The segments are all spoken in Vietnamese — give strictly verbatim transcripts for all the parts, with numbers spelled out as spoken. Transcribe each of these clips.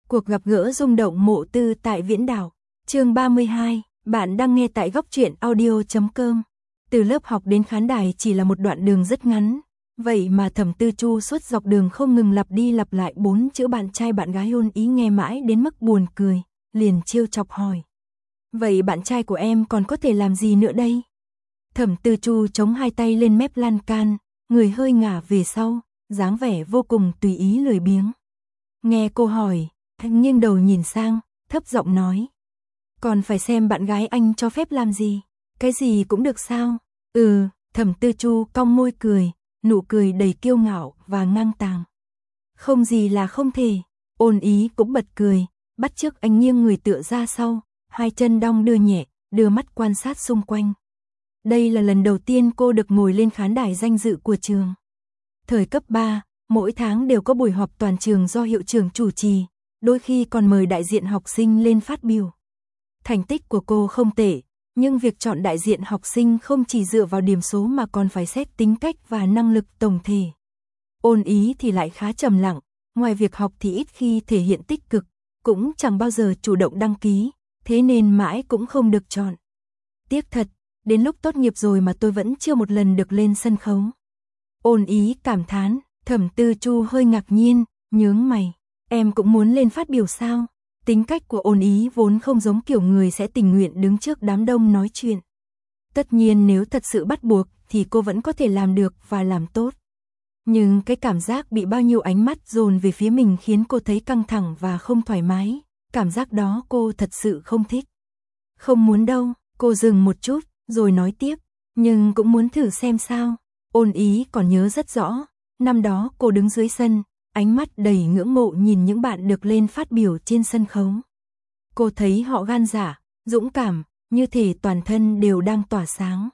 Cuộc gặp gỡ rung động Mộ Tư tại Viễn Đảo. Chương ba mươi hai, bạn đang nghe tại góc truyện audio chấm com. Từ lớp học đến khán đài chỉ là một đoạn đường rất ngắn, vậy mà Thẩm Tư Chu suốt dọc đường không ngừng lặp đi lặp lại bốn chữ bạn trai bạn gái ôn ý nghe mãi đến mức buồn cười, liền trêu chọc hỏi. Vậy bạn trai của em còn có thể làm gì nữa đây? Thẩm Tư Chu chống hai tay lên mép lan can, người hơi ngả về sau, dáng vẻ vô cùng tùy ý lười biếng. Nghe cô hỏi, anh nghiêng đầu nhìn sang, thấp giọng nói. Còn phải xem bạn gái anh cho phép làm gì, cái gì cũng được sao? Ừ, Thẩm Tư Chu cong môi cười, nụ cười đầy kiêu ngạo và ngang tàng. Không gì là không thể. Ôn ý cũng bật cười, bắt chước anh nghiêng người tựa ra sau, hai chân đong đưa nhẹ, đưa mắt quan sát xung quanh. Đây là lần đầu tiên cô được ngồi lên khán đài danh dự của trường. Thời cấp ba, mỗi tháng đều có buổi họp toàn trường do hiệu trưởng chủ trì, đôi khi còn mời đại diện học sinh lên phát biểu. Thành tích của cô không tệ, nhưng việc chọn đại diện học sinh không chỉ dựa vào điểm số mà còn phải xét tính cách và năng lực tổng thể. Ôn ý thì lại khá trầm lặng, ngoài việc học thì ít khi thể hiện tích cực, cũng chẳng bao giờ chủ động đăng ký, thế nên mãi cũng không được chọn. Tiếc thật, đến lúc tốt nghiệp rồi mà tôi vẫn chưa một lần được lên sân khấu. Ôn ý cảm thán. Thẩm Tư Chu hơi ngạc nhiên, nhướng mày. Em cũng muốn lên phát biểu sao? Tính cách của ôn ý vốn không giống kiểu người sẽ tình nguyện đứng trước đám đông nói chuyện. Tất nhiên nếu thật sự bắt buộc thì cô vẫn có thể làm được và làm tốt. Nhưng cái cảm giác bị bao nhiêu ánh mắt dồn về phía mình khiến cô thấy căng thẳng và không thoải mái. Cảm giác đó cô thật sự không thích. Không muốn đâu, cô dừng một chút, rồi nói tiếp. Nhưng cũng muốn thử xem sao. Ôn ý còn nhớ rất rõ. Năm đó cô đứng dưới sân, ánh mắt đầy ngưỡng mộ nhìn những bạn được lên phát biểu trên sân khấu. Cô thấy họ gan dạ, dũng cảm, như thể toàn thân đều đang tỏa sáng.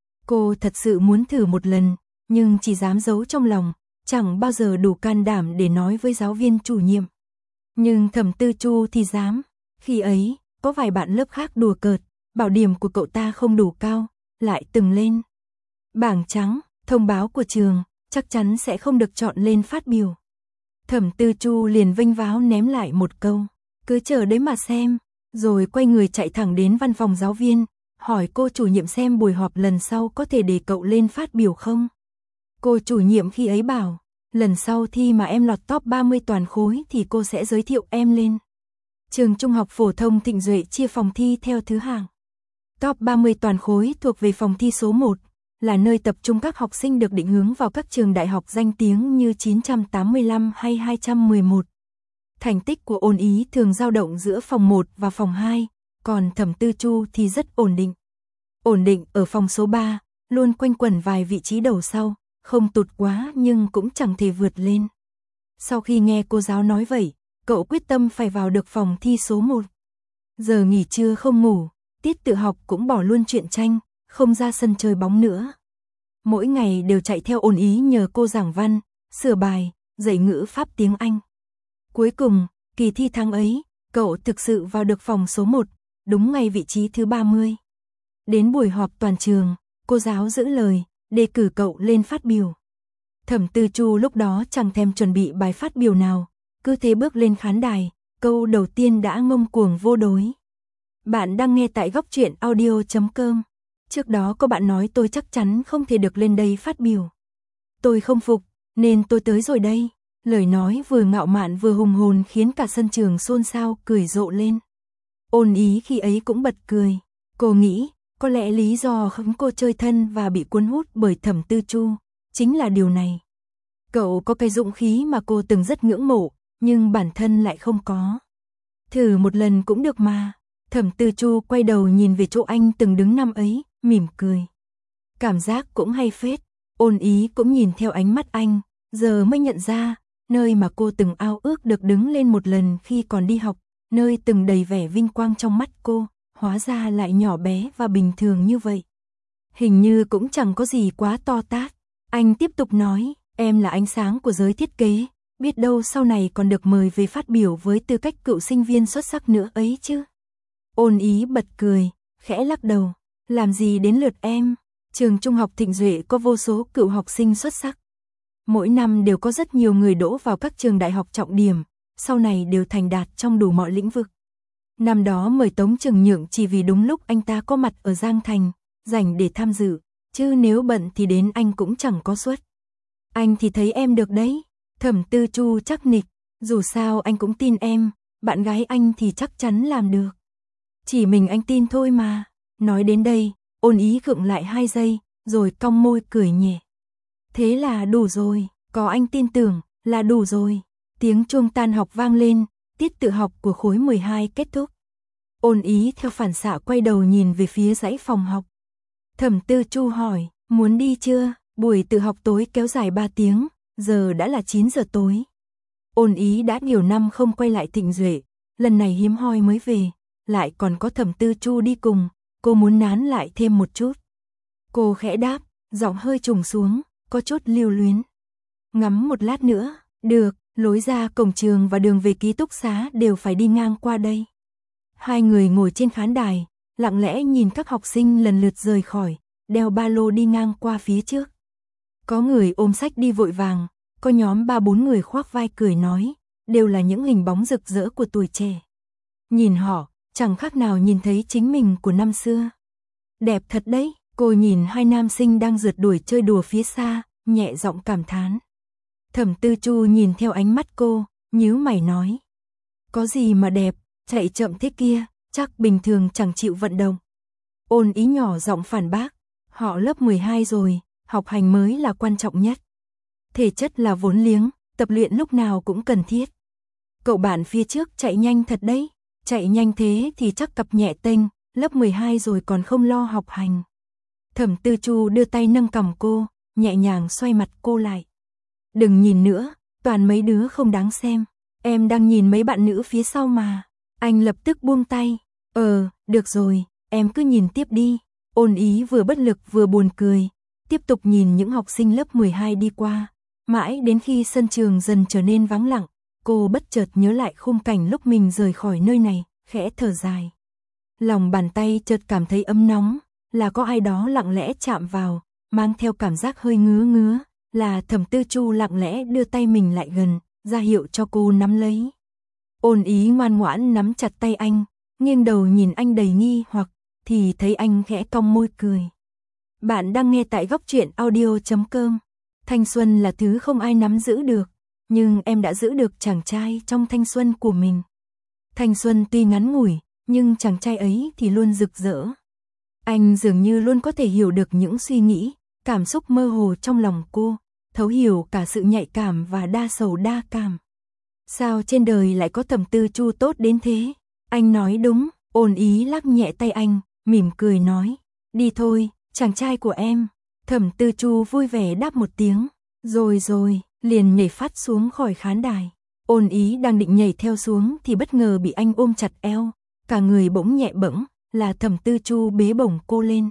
Cô thật sự muốn thử một lần, nhưng chỉ dám giấu trong lòng, chẳng bao giờ đủ can đảm để nói với giáo viên chủ nhiệm. Nhưng Thẩm Tư Chu thì dám. Khi ấy, có vài bạn lớp khác đùa cợt, bảo điểm của cậu ta không đủ cao, lại từng lên bảng trắng, thông báo của trường, chắc chắn sẽ không được chọn lên phát biểu. Thẩm Tư Chu liền vênh váo ném lại một câu, cứ chờ đấy mà xem, rồi quay người chạy thẳng đến văn phòng giáo viên, hỏi cô chủ nhiệm xem buổi họp lần sau có thể để cậu lên phát biểu không. Cô chủ nhiệm khi ấy bảo, lần sau thi mà em lọt top ba mươi toàn khối thì cô sẽ giới thiệu em lên. Trường Trung học phổ thông Thịnh Duệ chia phòng thi theo thứ hạng. Top ba mươi toàn khối thuộc về phòng thi số một. Là nơi tập trung các học sinh được định hướng vào các trường đại học danh tiếng như chín trăm tám mươi lăm hay hai trăm mười một. Thành tích của ôn ý thường dao động giữa phòng một và phòng hai, còn Thẩm Tư Chu thì rất ổn định. Ổn định ở phòng số ba, luôn quanh quẩn vài vị trí đầu sau, không tụt quá nhưng cũng chẳng thể vượt lên. Sau khi nghe cô giáo nói vậy, cậu quyết tâm phải vào được phòng thi số một. Giờ nghỉ trưa không ngủ, tiết tự học cũng bỏ luôn truyện tranh, không ra sân chơi bóng nữa. Mỗi ngày đều chạy theo ôn ý nhờ cô giảng văn, sửa bài, dạy ngữ pháp tiếng Anh. Cuối cùng, kỳ thi tháng ấy, cậu thực sự vào được phòng số một, đúng ngày vị trí thứ ba mươi. Đến buổi họp toàn trường, cô giáo giữ lời, đề cử cậu lên phát biểu. Thẩm Tư Chu lúc đó chẳng thèm chuẩn bị bài phát biểu nào, cứ thế bước lên khán đài, câu đầu tiên đã ngông cuồng vô đối. Bạn đang nghe tại góc truyện audio chấm com. Trước đó có bạn nói tôi chắc chắn không thể được lên đây phát biểu. Tôi không phục, nên tôi tới rồi đây. Lời nói vừa ngạo mạn vừa hùng hồn khiến cả sân trường xôn xao cười rộ lên. Ôn ý khi ấy cũng bật cười. Cô nghĩ, có lẽ lý do khiến cô chơi thân và bị cuốn hút bởi Thẩm Tư Chu chính là điều này. Cậu có cái dũng khí mà cô từng rất ngưỡng mộ, nhưng bản thân lại không có. Thử một lần cũng được mà. Thẩm Tư Chu quay đầu nhìn về chỗ anh từng đứng năm ấy, mỉm cười. Cảm giác cũng hay phết. Ôn ý cũng nhìn theo ánh mắt anh, giờ mới nhận ra, nơi mà cô từng ao ước được đứng lên một lần khi còn đi học, nơi từng đầy vẻ vinh quang trong mắt cô, hóa ra lại nhỏ bé và bình thường như vậy. Hình như cũng chẳng có gì quá to tát. Anh tiếp tục nói, em là ánh sáng của giới thiết kế, biết đâu sau này còn được mời về phát biểu với tư cách cựu sinh viên xuất sắc nữa ấy chứ. Ôn ý bật cười, khẽ lắc đầu. Làm gì đến lượt em? Trường Trung học Thịnh Duệ có vô số cựu học sinh xuất sắc. Mỗi năm đều có rất nhiều người đỗ vào các trường đại học trọng điểm, sau này đều thành đạt trong đủ mọi lĩnh vực. Năm đó mời Tống Trừng Nhượng chỉ vì đúng lúc anh ta có mặt ở Giang Thành, rảnh để tham dự, chứ nếu bận thì đến anh cũng chẳng có suất. Anh thì thấy em được đấy. Thẩm Tư Chu chắc nịch, dù sao anh cũng tin em, bạn gái anh thì chắc chắn làm được. Chỉ mình anh tin thôi mà. Nói đến đây, Ôn Ý khựng lại hai giây, rồi cong môi cười nhẹ. Thế là đủ rồi, có anh tin tưởng, là đủ rồi. Tiếng chuông tan học vang lên, tiết tự học của khối mười hai kết thúc. Ôn Ý theo phản xạ quay đầu nhìn về phía dãy phòng học. Thẩm Tư Chu hỏi, muốn đi chưa? Buổi tự học tối kéo dài ba tiếng, giờ đã là chín giờ tối. Ôn Ý đã nhiều năm không quay lại Thịnh Duệ, lần này hiếm hoi mới về, lại còn có Thẩm Tư Chu đi cùng, cô muốn nán lại thêm một chút. Cô khẽ đáp, giọng hơi trùng xuống, có chút lưu luyến. Ngắm một lát nữa, được, lối ra cổng trường và đường về ký túc xá đều phải đi ngang qua đây. Hai người ngồi trên khán đài, lặng lẽ nhìn các học sinh lần lượt rời khỏi, đeo ba lô đi ngang qua phía trước. Có người ôm sách đi vội vàng, có nhóm ba bốn người khoác vai cười nói, đều là những hình bóng rực rỡ của tuổi trẻ. Nhìn họ, chẳng khác nào nhìn thấy chính mình của năm xưa. Đẹp thật đấy, cô nhìn hai nam sinh đang rượt đuổi chơi đùa phía xa, nhẹ giọng cảm thán. Thẩm Tư Chu nhìn theo ánh mắt cô, nhíu mày nói. Có gì mà đẹp, chạy chậm thế kia, chắc bình thường chẳng chịu vận động. Ôn Ý nhỏ giọng phản bác, họ lớp mười hai rồi, học hành mới là quan trọng nhất. Thể chất là vốn liếng, tập luyện lúc nào cũng cần thiết. Cậu bạn phía trước chạy nhanh thật đấy, chạy nhanh thế thì chắc cặp nhẹ tênh, lớp mười hai rồi còn không lo học hành. Thẩm Tư Chu đưa tay nâng cằm cô, nhẹ nhàng xoay mặt cô lại. Đừng nhìn nữa, toàn mấy đứa không đáng xem, em đang nhìn mấy bạn nữ phía sau mà. Anh lập tức buông tay, ờ, được rồi, em cứ nhìn tiếp đi. Ôn Ý vừa bất lực vừa buồn cười, tiếp tục nhìn những học sinh lớp mười hai đi qua. Mãi đến khi sân trường dần trở nên vắng lặng, cô bất chợt nhớ lại khung cảnh lúc mình rời khỏi nơi này, khẽ thở dài. Lòng bàn tay chợt cảm thấy ấm nóng, là có ai đó lặng lẽ chạm vào, mang theo cảm giác hơi ngứa ngứa, là Thẩm Tư Chu lặng lẽ đưa tay mình lại gần, ra hiệu cho cô nắm lấy. Ôn Ý ngoan ngoãn nắm chặt tay anh, nghiêng đầu nhìn anh đầy nghi hoặc, thì thấy anh khẽ cong môi cười. Bạn đang nghe tại góc truyện audio chấm com. Thanh xuân là thứ không ai nắm giữ được, nhưng em đã giữ được chàng trai trong thanh xuân của mình. Thanh xuân tuy ngắn ngủi, nhưng chàng trai ấy thì luôn rực rỡ. Anh dường như luôn có thể hiểu được những suy nghĩ, cảm xúc mơ hồ trong lòng cô, thấu hiểu cả sự nhạy cảm và đa sầu đa cảm. Sao trên đời lại có Thẩm Tư Chu tốt đến thế? Anh nói đúng. Ôn Ý lắc nhẹ tay anh, mỉm cười nói, đi thôi, chàng trai của em. Thẩm Tư Chu vui vẻ đáp một tiếng, rồi rồi, liền nhảy phát xuống khỏi khán đài. Ôn Ý đang định nhảy theo xuống thì bất ngờ bị anh ôm chặt eo, cả người bỗng nhẹ bẫng, là Thẩm Tư Chu bế bổng cô lên.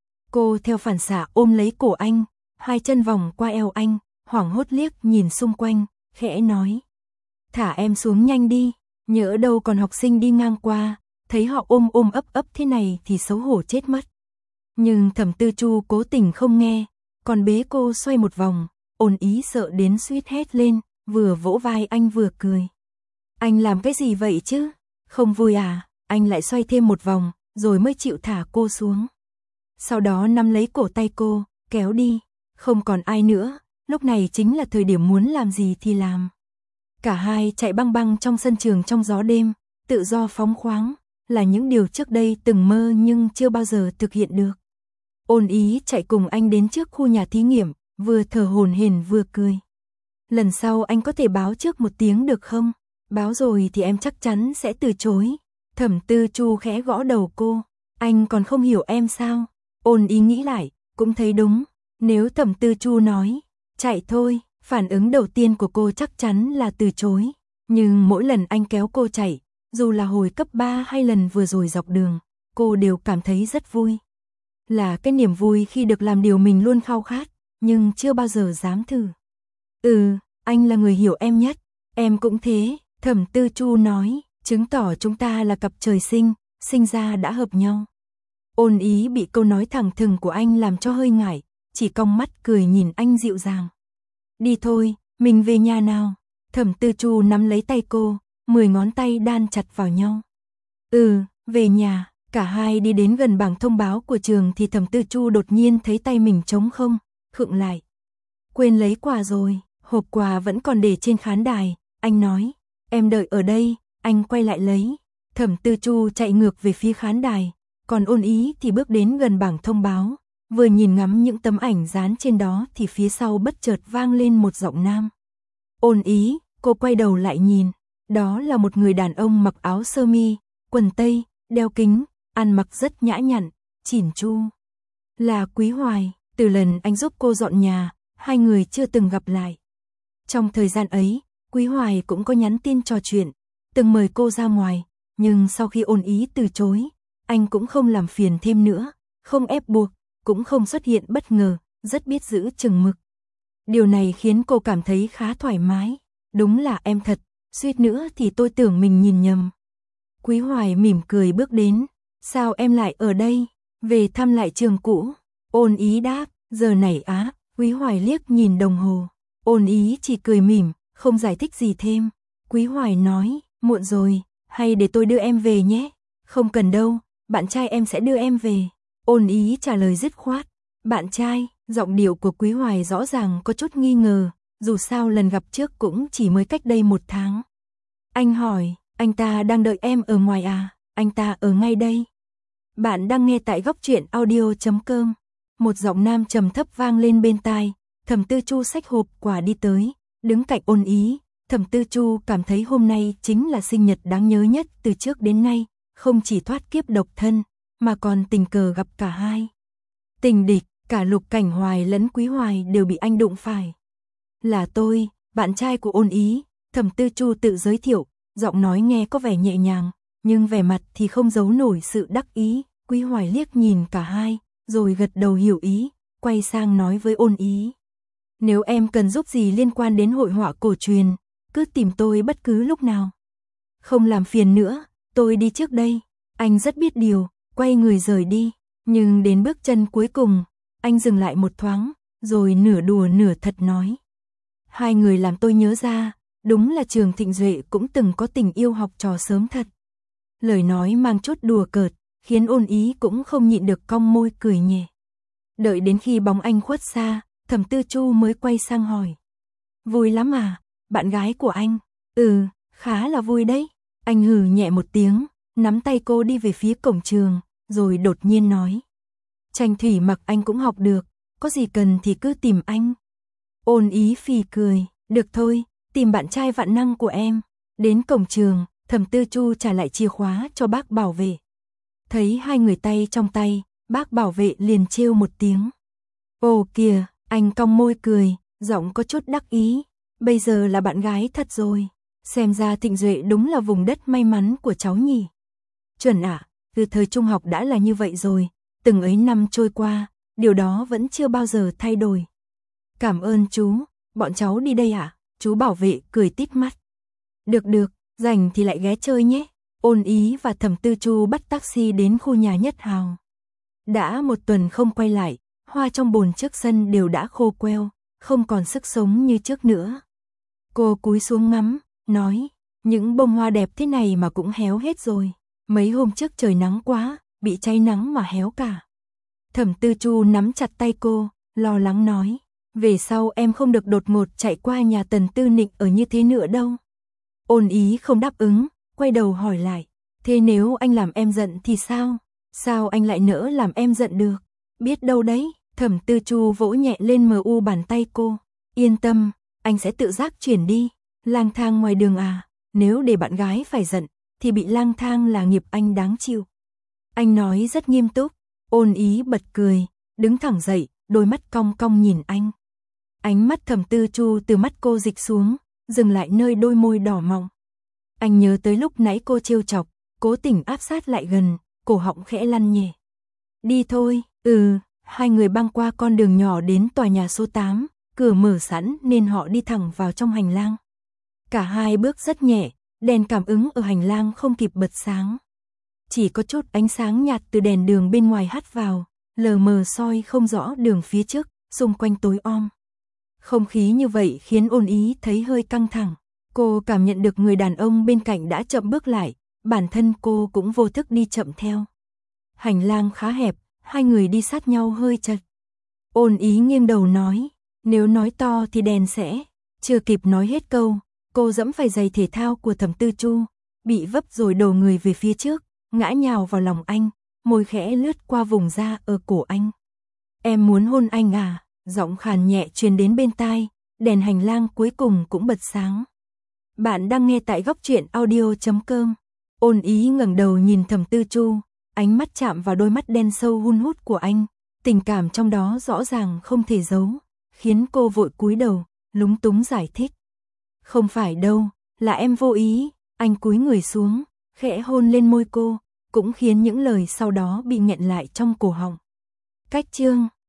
Cô theo phản xạ ôm lấy cổ anh, hai chân vòng qua eo anh, hoảng hốt liếc nhìn xung quanh, khẽ nói, thả em xuống nhanh đi, nhỡ đâu còn học sinh đi ngang qua, thấy họ ôm ôm ấp ấp thế này thì xấu hổ chết mất. Nhưng Thẩm Tư Chu cố tình không nghe, còn bế cô xoay một vòng. Ôn Ý sợ đến suýt hét lên, vừa vỗ vai anh vừa cười. Anh làm cái gì vậy chứ? Không vui à? Anh lại xoay thêm một vòng, rồi mới chịu thả cô xuống. Sau đó nắm lấy cổ tay cô, kéo đi. Không còn ai nữa, lúc này chính là thời điểm muốn làm gì thì làm. Cả hai chạy băng băng trong sân trường trong gió đêm, tự do phóng khoáng, là những điều trước đây từng mơ nhưng chưa bao giờ thực hiện được. Ôn Ý chạy cùng anh đến trước khu nhà thí nghiệm, vừa thở hổn hển vừa cười. Lần sau anh có thể báo trước một tiếng được không? Báo rồi thì em chắc chắn sẽ từ chối. Thẩm Tư Chu khẽ gõ đầu cô. Anh còn không hiểu em sao? Ôn Ý nghĩ lại, cũng thấy đúng. Nếu Thẩm Tư Chu nói, chạy thôi, phản ứng đầu tiên của cô chắc chắn là từ chối. Nhưng mỗi lần anh kéo cô chạy, dù là hồi cấp ba hay lần vừa rồi dọc đường, cô đều cảm thấy rất vui. Là cái niềm vui khi được làm điều mình luôn khao khát, nhưng chưa bao giờ dám thử. Ừ, anh là người hiểu em nhất, em cũng thế, Thẩm Tư Chu nói, chứng tỏ chúng ta là cặp trời sinh, sinh ra đã hợp nhau. Ôn Ý bị câu nói thẳng thừng của anh làm cho hơi ngại, chỉ cong mắt cười nhìn anh dịu dàng. Đi thôi, mình về nhà nào. Thẩm Tư Chu nắm lấy tay cô, mười ngón tay đan chặt vào nhau. Ừ, về nhà, cả hai đi đến gần bảng thông báo của trường thì Thẩm Tư Chu đột nhiên thấy tay mình trống không, khựng lại. Quên lấy quà rồi, hộp quà vẫn còn để trên khán đài, anh nói, em đợi ở đây, anh quay lại lấy. Thẩm Tư Chu chạy ngược về phía khán đài, còn Ôn Ý thì bước đến gần bảng thông báo, vừa nhìn ngắm những tấm ảnh dán trên đó thì phía sau bất chợt vang lên một giọng nam. Ôn Ý, cô quay đầu lại nhìn, đó là một người đàn ông mặc áo sơ mi, quần tây, đeo kính, ăn mặc rất nhã nhặn, chỉn chu. Là Quý Hoài, từ lần anh giúp cô dọn nhà, hai người chưa từng gặp lại. Trong thời gian ấy, Quý Hoài cũng có nhắn tin trò chuyện, từng mời cô ra ngoài, nhưng sau khi Ôn Ý từ chối, anh cũng không làm phiền thêm nữa, không ép buộc, cũng không xuất hiện bất ngờ, rất biết giữ chừng mực. Điều này khiến cô cảm thấy khá thoải mái, đúng là em thật, suýt nữa thì tôi tưởng mình nhìn nhầm. Quý Hoài mỉm cười bước đến, sao em lại ở đây, về thăm lại trường cũ. Ôn Ý đáp, giờ này á. Quý Hoài liếc nhìn đồng hồ, Ôn Ý chỉ cười mỉm, không giải thích gì thêm. Quý Hoài nói, muộn rồi, hay để tôi đưa em về nhé. Không cần đâu, bạn trai em sẽ đưa em về. Ôn Ý trả lời dứt khoát. Bạn trai, giọng điệu của Quý Hoài rõ ràng có chút nghi ngờ, dù sao lần gặp trước cũng chỉ mới cách đây một tháng. Anh hỏi, anh ta đang đợi em ở ngoài à? Anh ta ở ngay đây. Bạn đang nghe tại góc truyện audio chấm com. Một giọng nam trầm thấp vang lên bên tai, Thẩm Tư Chu xách hộp quà đi tới, đứng cạnh Ôn Ý. Thẩm Tư Chu cảm thấy hôm nay chính là sinh nhật đáng nhớ nhất từ trước đến nay, không chỉ thoát kiếp độc thân, mà còn tình cờ gặp cả hai. Tình địch, cả Lục Cảnh Hoài lẫn Quý Hoài đều bị anh đụng phải. Là tôi, bạn trai của Ôn Ý, Thẩm Tư Chu tự giới thiệu, giọng nói nghe có vẻ nhẹ nhàng, nhưng vẻ mặt thì không giấu nổi sự đắc ý. Quý Hoài liếc nhìn cả hai, rồi gật đầu hiểu ý, quay sang nói với Ôn Ý. Nếu em cần giúp gì liên quan đến hội họa cổ truyền, cứ tìm tôi bất cứ lúc nào. Không làm phiền nữa, tôi đi trước đây. Anh rất biết điều, quay người rời đi, nhưng đến bước chân cuối cùng, anh dừng lại một thoáng, rồi nửa đùa nửa thật nói. Hai người làm tôi nhớ ra, đúng là Trường Thịnh Duệ cũng từng có tình yêu học trò sớm thật. Lời nói mang chút đùa cợt, khiến Ôn Ý cũng không nhịn được cong môi cười nhẹ. Đợi đến khi bóng anh khuất xa, Thẩm Tư Chu mới quay sang hỏi. Vui lắm à, bạn gái của anh? Ừ, khá là vui đấy. Anh hừ nhẹ một tiếng, nắm tay cô đi về phía cổng trường, rồi đột nhiên nói. Tranh thủy mặc anh cũng học được, có gì cần thì cứ tìm anh. Ôn Ý phì cười, được thôi, tìm bạn trai vạn năng của em. Đến cổng trường, Thẩm Tư Chu trả lại chìa khóa cho bác bảo vệ. Thấy hai người tay trong tay, bác bảo vệ liền trêu một tiếng. Ồ kìa, anh cong môi cười, giọng có chút đắc ý. Bây giờ là bạn gái thật rồi. Xem ra Thịnh Duệ đúng là vùng đất may mắn của cháu nhỉ. Chuẩn ạ, à, từ thời trung học đã là như vậy rồi. Từng ấy năm trôi qua, điều đó vẫn chưa bao giờ thay đổi. Cảm ơn chú, bọn cháu đi đây ạ. À? Chú bảo vệ cười tít mắt. Được được, rảnh thì lại ghé chơi nhé. Ôn Ý và Thẩm Tư Chu bắt taxi đến khu nhà Nhất Hào. Đã một tuần không quay lại, hoa trong bồn trước sân đều đã khô queo, không còn sức sống như trước nữa. Cô cúi xuống ngắm, nói, những bông hoa đẹp thế này mà cũng héo hết rồi. Mấy hôm trước trời nắng quá, bị cháy nắng mà héo cả. Thẩm Tư Chu nắm chặt tay cô, lo lắng nói, về sau em không được đột ngột chạy qua nhà Tần Tư Nịnh ở như thế nữa đâu. Ôn Ý không đáp ứng, quay đầu hỏi lại, thế nếu anh làm em giận thì sao? Sao anh lại nỡ làm em giận được? Biết đâu đấy, Thẩm Tư Chu vỗ nhẹ lên mờ u bàn tay cô. Yên tâm, anh sẽ tự giác chuyển đi. Lang thang ngoài đường à, nếu để bạn gái phải giận, thì bị lang thang là nghiệp anh đáng chịu. Anh nói rất nghiêm túc. Ôn Ý bật cười, đứng thẳng dậy, đôi mắt cong cong nhìn anh. Ánh mắt Thẩm Tư Chu từ mắt cô dịch xuống, dừng lại nơi đôi môi đỏ mọng. Anh nhớ tới lúc nãy cô trêu chọc, cố tình áp sát lại gần, cổ họng khẽ lăn nhẹ. Đi thôi, ừ, hai người băng qua con đường nhỏ đến tòa nhà số tám, cửa mở sẵn nên họ đi thẳng vào trong hành lang. Cả hai bước rất nhẹ, đèn cảm ứng ở hành lang không kịp bật sáng. Chỉ có chút ánh sáng nhạt từ đèn đường bên ngoài hắt vào, lờ mờ soi không rõ đường phía trước, xung quanh tối om. Không khí như vậy khiến Ôn Ý thấy hơi căng thẳng. Cô cảm nhận được người đàn ông bên cạnh đã chậm bước lại, bản thân cô cũng vô thức đi chậm theo. Hành lang khá hẹp, hai người đi sát nhau hơi chật. Ôn Ý nghiêng đầu nói, nếu nói to thì đèn sẽ. Chưa kịp nói hết câu, cô dẫm phải giày thể thao của Thẩm Tư Chu, bị vấp rồi đổ người về phía trước, ngã nhào vào lòng anh, môi khẽ lướt qua vùng da ở cổ anh. Em muốn hôn anh à? Giọng khàn nhẹ truyền đến bên tai, đèn hành lang cuối cùng cũng bật sáng. Bạn đang nghe tại góc truyện audio chấm com. Ôn Ý ngẩng đầu nhìn Thẩm Tư Chu, ánh mắt chạm vào đôi mắt đen sâu hun hút của anh, tình cảm trong đó rõ ràng không thể giấu, khiến cô vội cúi đầu, lúng túng giải thích. Không phải đâu, là em vô ý. Anh cúi người xuống, khẽ hôn lên môi cô, cũng khiến những lời sau đó bị nghẹn lại trong cổ họng. Cách chương